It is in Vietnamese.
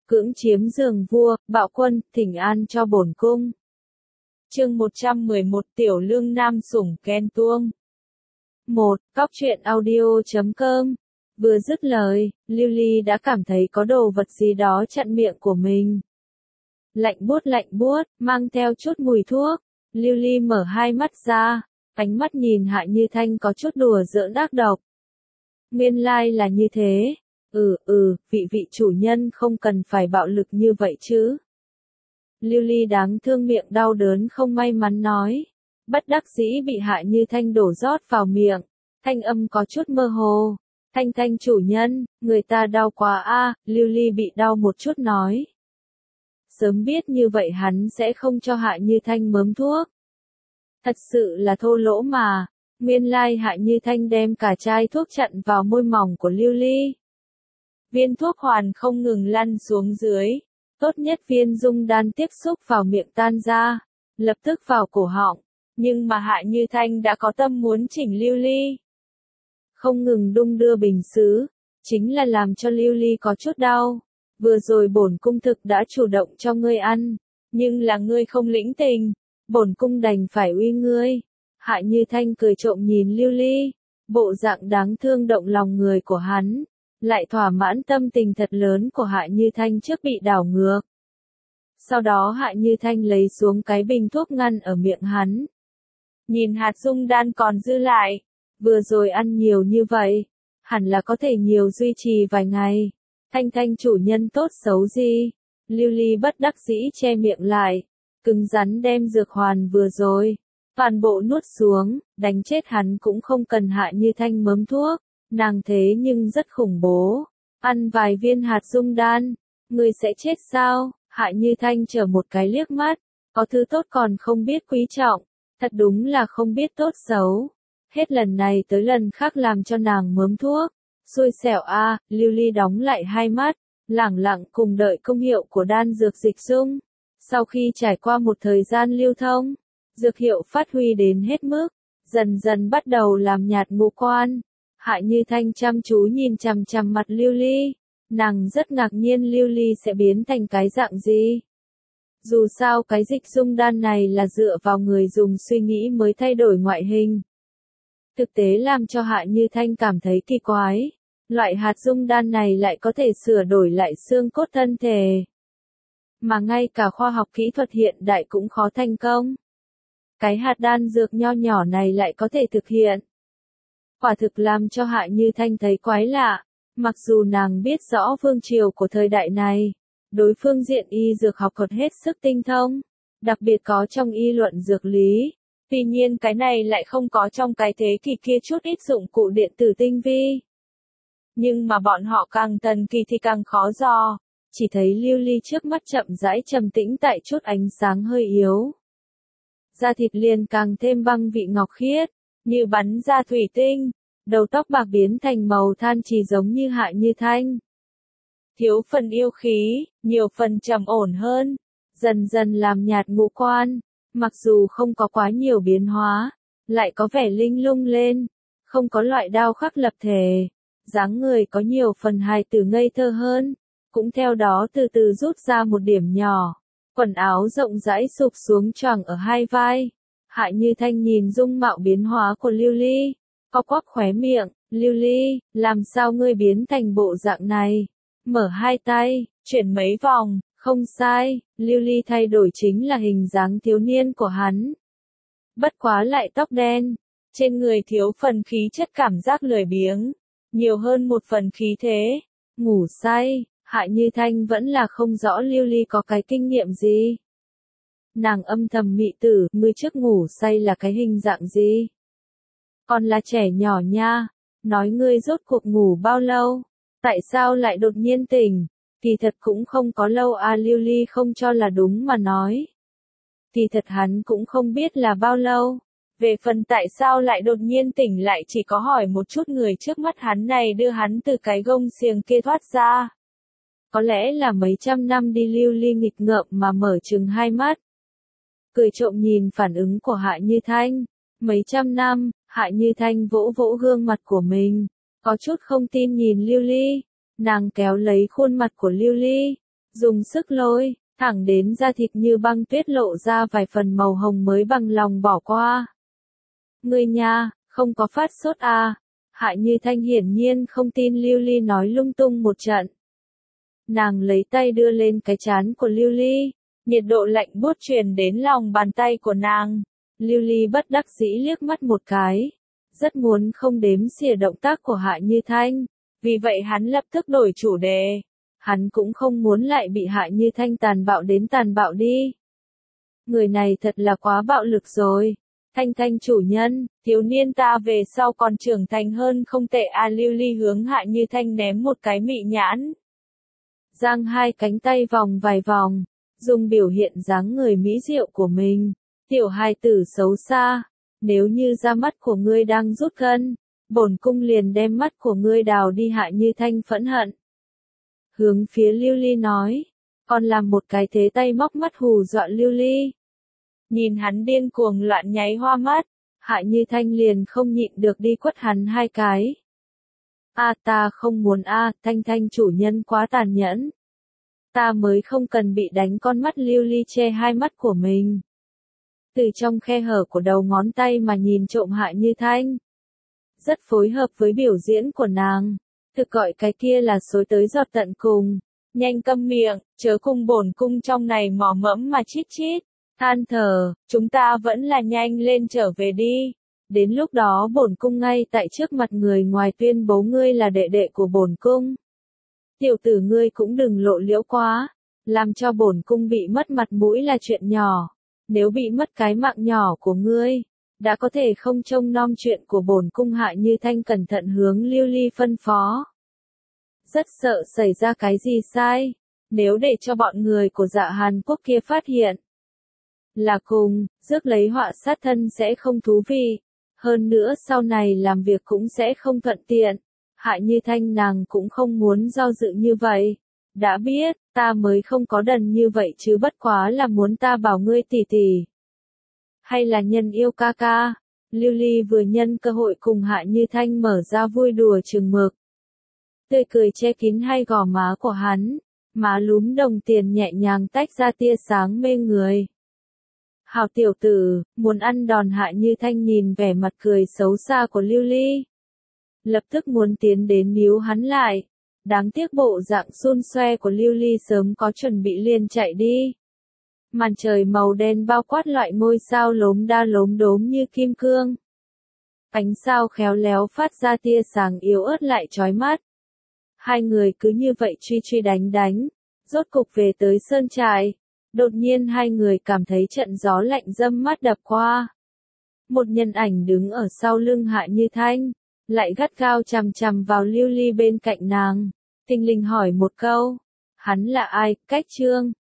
cưỡng chiếm giường vua, bạo quân, thỉnh an cho bổn cung. Chương 111 Tiểu Lương Nam sủng Ken Tuông. 1. Cóc truyện audio.com. Vừa dứt lời, Lưu Ly đã cảm thấy có đồ vật gì đó chặn miệng của mình. Lạnh buốt, mang theo chút mùi thuốc. Lưu Ly mở hai mắt ra, ánh mắt nhìn Hạ Như Thanh có chút đùa giỡn ác độc. Nguyên lai là như thế. Vị chủ nhân không cần phải bạo lực như vậy chứ. Lưu Ly đáng thương miệng đau đớn không may mắn nói. Bất đắc dĩ bị Hạ Như Thanh đổ rót vào miệng. Thanh âm có chút mơ hồ. Thanh chủ nhân, người ta đau quá a. Lưu Ly bị đau một chút nói. Sớm biết như vậy hắn sẽ không cho Hạ Như Thanh mớm thuốc. Thật sự là thô lỗ mà. Nguyên lai Hạ Như Thanh đem cả chai thuốc chặn vào môi mỏng của Lưu Ly. Viên thuốc hoàn không ngừng lăn xuống dưới. Tốt nhất viên dung đan tiếp xúc vào miệng tan ra, lập tức vào cổ họng. Nhưng mà Hạ Như Thanh đã có tâm muốn chỉnh Lưu Ly. Không ngừng đung đưa bình sứ, chính là làm cho Lưu Ly có chút đau. Vừa rồi bổn cung thực đã chủ động cho ngươi ăn, nhưng là ngươi không lĩnh tình, bổn cung đành phải uy ngươi. Hạ Như Thanh cười trộm nhìn Lưu Ly, bộ dạng đáng thương động lòng người của hắn, lại thỏa mãn tâm tình thật lớn của Hạ Như Thanh trước bị đảo ngược. Sau đó Hạ Như Thanh lấy xuống cái bình thuốc ngăn ở miệng hắn. Nhìn hạt dung đan còn dư lại, vừa rồi ăn nhiều như vậy, hẳn là có thể nhiều duy trì vài ngày. Thanh chủ nhân tốt xấu gì? Lưu Ly bất đắc dĩ che miệng lại, cứng rắn đem dược hoàn vừa rồi, toàn bộ nuốt xuống, đánh chết hắn cũng không cần Hạ Như Thanh mớm thuốc, nàng thế nhưng rất khủng bố. Ăn vài viên hạt dung đan, ngươi sẽ chết sao? Hạ Như Thanh trở một cái liếc mắt, có thứ tốt còn không biết quý trọng, thật đúng là không biết tốt xấu. Hết lần này tới lần khác làm cho nàng mớm thuốc. Xui xẻo a. Lưu Ly đóng lại hai mắt, lẳng lặng cùng đợi công hiệu của đan dược dịch dung. Sau khi trải qua một thời gian lưu thông, dược hiệu phát huy đến hết mức, dần dần bắt đầu làm nhạt ngũ quan. Hạ Như Thanh chăm chú nhìn chằm chằm mặt Lưu Ly, nàng rất ngạc nhiên Lưu Ly sẽ biến thành cái dạng gì. Dù sao cái dịch dung đan này là dựa vào người dùng suy nghĩ mới thay đổi ngoại hình. Thực tế làm cho Hạ Như Thanh cảm thấy kỳ quái. Loại hạt dung đan này lại có thể sửa đổi lại xương cốt thân thể. Mà ngay cả khoa học kỹ thuật hiện đại cũng khó thành công. Cái hạt đan dược nho nhỏ này lại có thể thực hiện. Quả thực làm cho Hạ Như Thanh thấy quái lạ. Mặc dù nàng biết rõ vương triều của thời đại này, đối phương diện y dược học thuật hết sức tinh thông, đặc biệt có trong y luận dược lý. Tuy nhiên cái này lại không có trong cái thế kỷ kia chút ít dụng cụ điện tử tinh vi. Nhưng mà bọn họ càng thần kỳ thì càng khó dò. Chỉ thấy Lưu Ly trước mắt chậm rãi trầm tĩnh tại chút ánh sáng hơi yếu. Da thịt liền càng thêm băng vị ngọc khiết, như bắn ra thủy tinh. Đầu tóc bạc biến thành màu than chỉ giống như Hạ Như Thanh. Thiếu phần yêu khí, nhiều phần trầm ổn hơn. Dần dần làm nhạt ngũ quan. Mặc dù không có quá nhiều biến hóa, lại có vẻ linh lung lên. Không có loại đao khắc lập thể. Dáng người có nhiều phần hài tử ngây thơ hơn, cũng theo đó từ từ rút ra một điểm nhỏ. Quần áo rộng rãi sụp xuống choàng ở hai vai. Hạ Như Thanh nhìn dung mạo biến hóa của Lưu Ly, co quắp khóe miệng. Lưu Ly, làm sao ngươi biến thành bộ dạng này? Mở hai tay, chuyển mấy vòng, không sai, Lưu Ly thay đổi chính là hình dáng thiếu niên của hắn. Bất quá lại tóc đen, trên người thiếu phần khí chất cảm giác lười biếng. Nhiều hơn một phần khí thế. Ngủ say, Hạ Như Thanh vẫn là không rõ Lưu Ly có cái kinh nghiệm gì. Nàng âm thầm mị tử, ngươi trước ngủ say là cái hình dạng gì? Còn là trẻ nhỏ nha, nói ngươi rốt cuộc ngủ bao lâu? Tại sao lại đột nhiên tỉnh? Kỳ thật cũng không có lâu à. Lưu Ly không cho là đúng mà nói. Kỳ thật hắn cũng không biết là bao lâu. Về phần tại sao lại đột nhiên tỉnh lại chỉ có hỏi một chút người trước mắt hắn này đưa hắn từ cái gông xiềng kia thoát ra. Có lẽ là mấy trăm năm đi. Lưu Ly nghịch ngợm mà mở trừng hai mắt. Cười trộm nhìn phản ứng của Hạ Như Thanh. Mấy trăm năm, Hạ Như Thanh vỗ vỗ gương mặt của mình. Có chút không tin nhìn Lưu Ly. Nàng kéo lấy khuôn mặt của Lưu Ly. dùng sức lôi, thẳng đến da thịt như băng tuyết lộ ra vài phần màu hồng mới bằng lòng bỏ qua. Ngươi nha, không có phát sốt à? Hạ Như Thanh hiển nhiên không tin Lưu Ly nói lung tung một trận. Nàng lấy tay đưa lên cái trán của Lưu Ly, nhiệt độ lạnh buốt truyền đến lòng bàn tay của nàng. Lưu Ly bất đắc dĩ liếc mắt một cái, rất muốn không đếm xỉa động tác của Hạ Như Thanh, vì vậy hắn lập tức đổi chủ đề. Hắn cũng không muốn lại bị Hạ Như Thanh tàn bạo đến tàn bạo đi. Người này thật là quá bạo lực rồi. Thanh Thanh chủ nhân, thiếu niên ta về sau còn trưởng thành hơn không tệ à. Lưu Ly hướng Hạ Như Thanh ném một cái mị nhãn. Giang hai cánh tay vòng vài vòng, dùng biểu hiện dáng người mỹ diệu của mình. Tiểu hài tử xấu xa, nếu như da mắt của ngươi đang rút gân, bổn cung liền đem mắt của ngươi đào đi. Hạ Như Thanh phẫn hận. Hướng phía Lưu Ly nói, còn làm một cái thế tay móc mắt hù dọa Lưu Ly. Nhìn hắn điên cuồng loạn nháy hoa mắt, Hạ Như Thanh liền không nhịn được đi quất hắn hai cái. A ta không muốn a, Thanh Thanh chủ nhân quá tàn nhẫn. Ta mới không cần bị đánh. Con mắt Lưu Ly che hai mắt của mình. Từ trong khe hở của đầu ngón tay mà nhìn trộm Hạ Như Thanh. Rất phối hợp với biểu diễn của nàng. Thực gọi cái kia là xối tới giọt tận cùng. Nhanh câm miệng, chớ cùng bổn cung trong này mò mẫm mà chít chít. Than thở, chúng ta vẫn là nhanh lên trở về đi. Đến lúc đó bổn cung ngay tại trước mặt người ngoài tuyên bố ngươi là đệ đệ của bổn cung. Tiểu tử ngươi cũng đừng lộ liễu quá, làm cho bổn cung bị mất mặt mũi là chuyện nhỏ. Nếu bị mất cái mạng nhỏ của ngươi, đã có thể không trông nom chuyện của bổn cung. Hạ Như Thanh cẩn thận hướng Lưu Ly phân phó. Rất sợ xảy ra cái gì sai, nếu để cho bọn người của Dạ Hàn Quốc kia phát hiện. Là cùng, rước lấy họa sát thân sẽ không thú vị. Hơn nữa sau này làm việc cũng sẽ không thuận tiện. Hạ Như Thanh nàng cũng không muốn do dự như vậy. Đã biết, ta mới không có đần như vậy chứ bất quá là muốn ta bảo ngươi tỉ tỉ. Hay là nhân yêu ca ca. Lưu Ly vừa nhân cơ hội cùng Hạ Như Thanh mở ra vui đùa chừng mực. Tươi cười che kín hai gò má của hắn. Má lúm đồng tiền nhẹ nhàng tách ra tia sáng mê người. Hào tiểu tử, muốn ăn đòn. Hạ Như Thanh nhìn vẻ mặt cười xấu xa của Lưu Ly. Lập tức muốn tiến đến níu hắn lại. Đáng tiếc bộ dạng xun xoe của Lưu Ly sớm có chuẩn bị liền chạy đi. Màn trời màu đen bao quát loại ngôi sao lốm đa lốm đốm như kim cương. Ánh sao khéo léo phát ra tia sáng yếu ớt lại chói mắt. Hai người cứ như vậy truy truy đánh đánh, rốt cục về tới sơn trại. Đột nhiên hai người cảm thấy trận gió lạnh râm mát đập qua. Một nhân ảnh đứng ở sau lưng Hạ Như Thanh, lại gắt gao chằm chằm vào Lưu Ly bên cạnh nàng, thình lình hỏi một câu. Hắn là ai? Cách Trương.